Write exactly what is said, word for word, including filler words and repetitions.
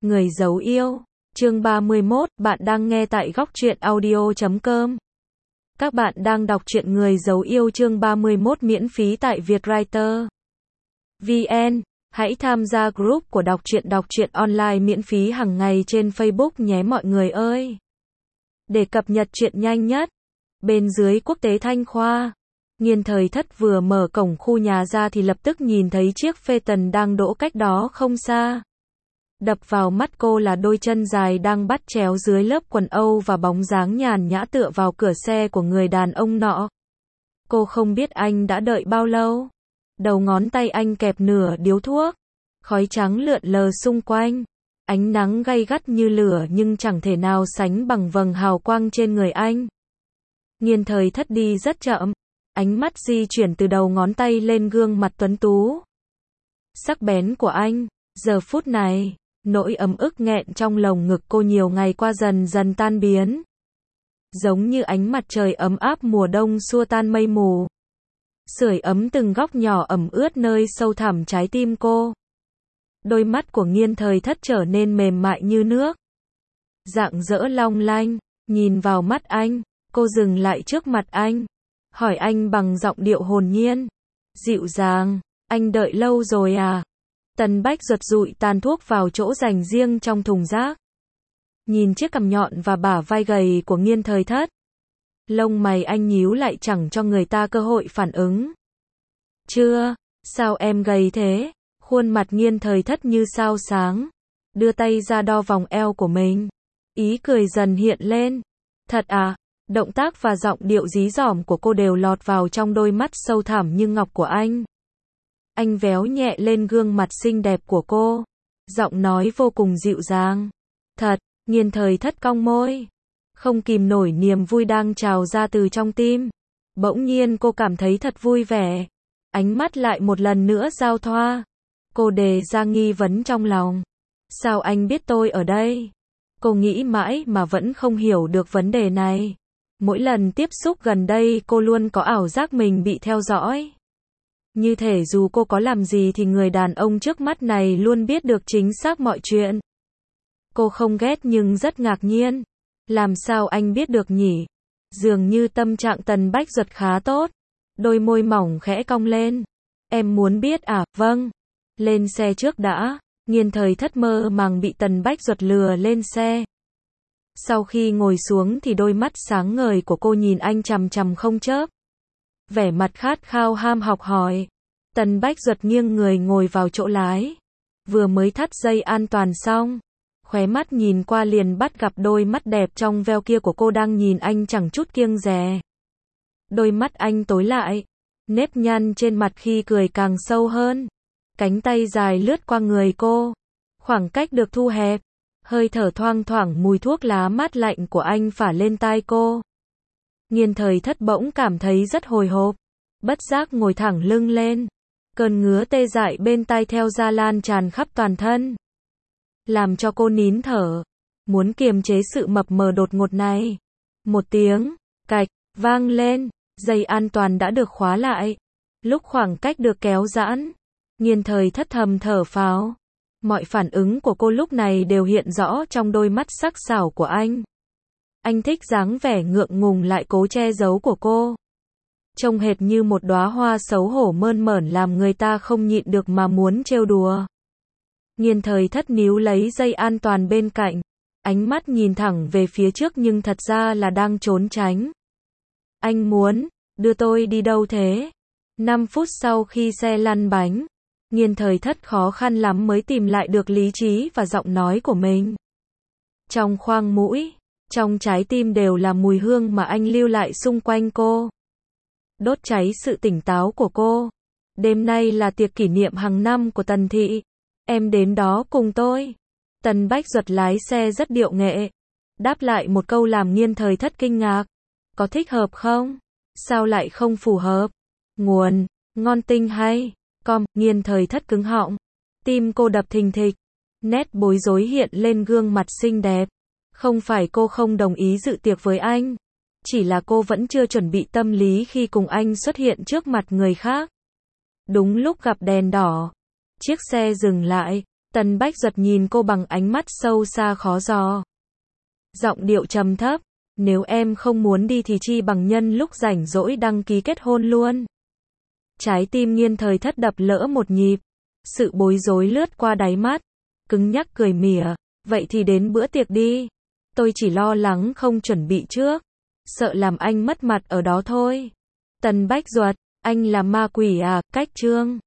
Người giấu yêu, chương ba mươi mốt, bạn đang nghe tại góc truyện audio chấm com. Các bạn đang đọc truyện Người giấu yêu chương ba mươi mốt miễn phí tại Vietwriter vê en. Hãy tham gia group của đọc truyện đọc truyện online miễn phí hàng ngày trên Facebook nhé mọi người ơi. Để cập nhật truyện nhanh nhất. Bên dưới Quốc tế Thanh Khoa, Nghiên Thời Thất vừa mở cổng khu nhà ra thì lập tức nhìn thấy chiếc Phaeton đang đỗ cách đó không xa. Đập vào mắt cô là đôi chân dài đang bắt chéo dưới lớp quần âu và bóng dáng nhàn nhã tựa vào cửa xe của người đàn ông nọ. Cô không biết anh đã đợi bao lâu. Đầu ngón tay anh kẹp nửa điếu thuốc. Khói trắng lượn lờ xung quanh. Ánh nắng gay gắt như lửa nhưng chẳng thể nào sánh bằng vầng hào quang trên người anh. Nghiên Thời Thất đi rất chậm. Ánh mắt di chuyển từ đầu ngón tay lên gương mặt tuấn tú. Sắc bén của anh. Giờ phút này, nỗi ấm ức nghẹn trong lồng ngực cô nhiều ngày qua dần dần tan biến. Giống như ánh mặt trời ấm áp mùa đông xua tan mây mù. Sưởi ấm từng góc nhỏ ẩm ướt nơi sâu thẳm trái tim cô. Đôi mắt của Nghiên Thời Thất trở nên mềm mại như nước. Rạng rỡ long lanh, nhìn vào mắt anh, cô dừng lại trước mặt anh. Hỏi anh bằng giọng điệu hồn nhiên. Dịu dàng, anh đợi lâu rồi à? Tần Bách giật dụi tàn thuốc vào chỗ dành riêng trong thùng rác. Nhìn chiếc cằm nhọn và bả vai gầy của Nghiên Thời Thất. Lông mày anh nhíu lại chẳng cho người ta cơ hội phản ứng. Chưa, sao em gầy thế? Khuôn mặt Nghiên Thời Thất như sao sáng. Đưa tay ra đo vòng eo của mình. Ý cười dần hiện lên. Thật à? Động tác và giọng điệu dí dỏm của cô đều lọt vào trong đôi mắt sâu thẳm như ngọc của anh. Anh véo nhẹ lên gương mặt xinh đẹp của cô. Giọng nói vô cùng dịu dàng. Thật, Nghiên Thời Thất cong môi. Không kìm nổi niềm vui đang trào ra từ trong tim. Bỗng nhiên cô cảm thấy thật vui vẻ. Ánh mắt lại một lần nữa giao thoa. Cô đề ra nghi vấn trong lòng. Sao anh biết tôi ở đây? Cô nghĩ mãi mà vẫn không hiểu được vấn đề này. Mỗi lần tiếp xúc gần đây cô luôn có ảo giác mình bị theo dõi. Như thể dù cô có làm gì thì người đàn ông trước mắt này luôn biết được chính xác mọi chuyện. Cô không ghét nhưng rất ngạc nhiên. Làm sao anh biết được nhỉ? Dường như tâm trạng Tần Bách Duật khá tốt. Đôi môi mỏng khẽ cong lên. Em muốn biết à? Vâng. Lên xe trước đã. Nghiên Thời Thất mơ màng bị Tần Bách Duật lừa lên xe. Sau khi ngồi xuống thì đôi mắt sáng ngời của cô nhìn anh chằm chằm không chớp. Vẻ mặt khát khao ham học hỏi. Tần Bách Duật nghiêng người ngồi vào chỗ lái. Vừa mới thắt dây an toàn xong. Khóe mắt nhìn qua liền bắt gặp đôi mắt đẹp trong veo kia của cô đang nhìn anh chẳng chút kiêng dè. Đôi mắt anh tối lại. Nếp nhăn trên mặt khi cười càng sâu hơn. Cánh tay dài lướt qua người cô. Khoảng cách được thu hẹp. Hơi thở thoang thoảng mùi thuốc lá mát lạnh của anh phả lên tai cô. Nghiên Thời Thất bỗng cảm thấy rất hồi hộp. Bất giác ngồi thẳng lưng lên. Cơn ngứa tê dại bên tai theo da lan tràn khắp toàn thân. Làm cho cô nín thở. Muốn kiềm chế sự mập mờ đột ngột này. Một tiếng, cạch, vang lên. Dây an toàn đã được khóa lại. Lúc khoảng cách được kéo giãn. Nghiên Thời Thất thầm thở phào. Mọi phản ứng của cô lúc này đều hiện rõ trong đôi mắt sắc sảo của anh. Anh thích dáng vẻ ngượng ngùng lại cố che giấu của cô. Trông hệt như một đóa hoa xấu hổ mơn mởn làm người ta không nhịn được mà muốn trêu đùa. Nghiên Thời Thất níu lấy dây an toàn bên cạnh. Ánh mắt nhìn thẳng về phía trước nhưng thật ra là đang trốn tránh. Anh muốn, đưa tôi đi đâu thế? năm phút sau khi xe lăn bánh. Nghiên Thời Thất khó khăn lắm mới tìm lại được lý trí và giọng nói của mình. Trong khoang mũi, trong trái tim đều là mùi hương mà anh lưu lại xung quanh cô. Đốt cháy sự tỉnh táo của cô. Đêm nay là tiệc kỷ niệm hàng năm của Tần Thị. Em đến đó cùng tôi. Tần Bách Duật lái xe rất điệu nghệ. Đáp lại một câu làm Nghiên Thời Thất kinh ngạc. Có thích hợp không? Sao lại không phù hợp? Nguồn, ngon tinh hay. Com, Nghiên Thời Thất cứng họng. Tim cô đập thình thịch. Nét bối rối hiện lên gương mặt xinh đẹp. Không phải cô không đồng ý dự tiệc với anh. Chỉ là cô vẫn chưa chuẩn bị tâm lý khi cùng anh xuất hiện trước mặt người khác. Đúng lúc gặp đèn đỏ. Chiếc xe dừng lại. Tần Bách Duật nhìn cô bằng ánh mắt sâu xa khó dò. Giọng điệu trầm thấp, nếu em không muốn đi thì chi bằng nhân lúc rảnh rỗi đăng ký kết hôn luôn. Trái tim Nghiên Thời Thất đập lỡ một nhịp, sự bối rối lướt qua đáy mắt, cứng nhắc cười mỉa, vậy thì đến bữa tiệc đi. Tôi chỉ lo lắng không chuẩn bị trước, sợ làm anh mất mặt ở đó thôi. Tần Bách Duật, anh là ma quỷ à, cách trương.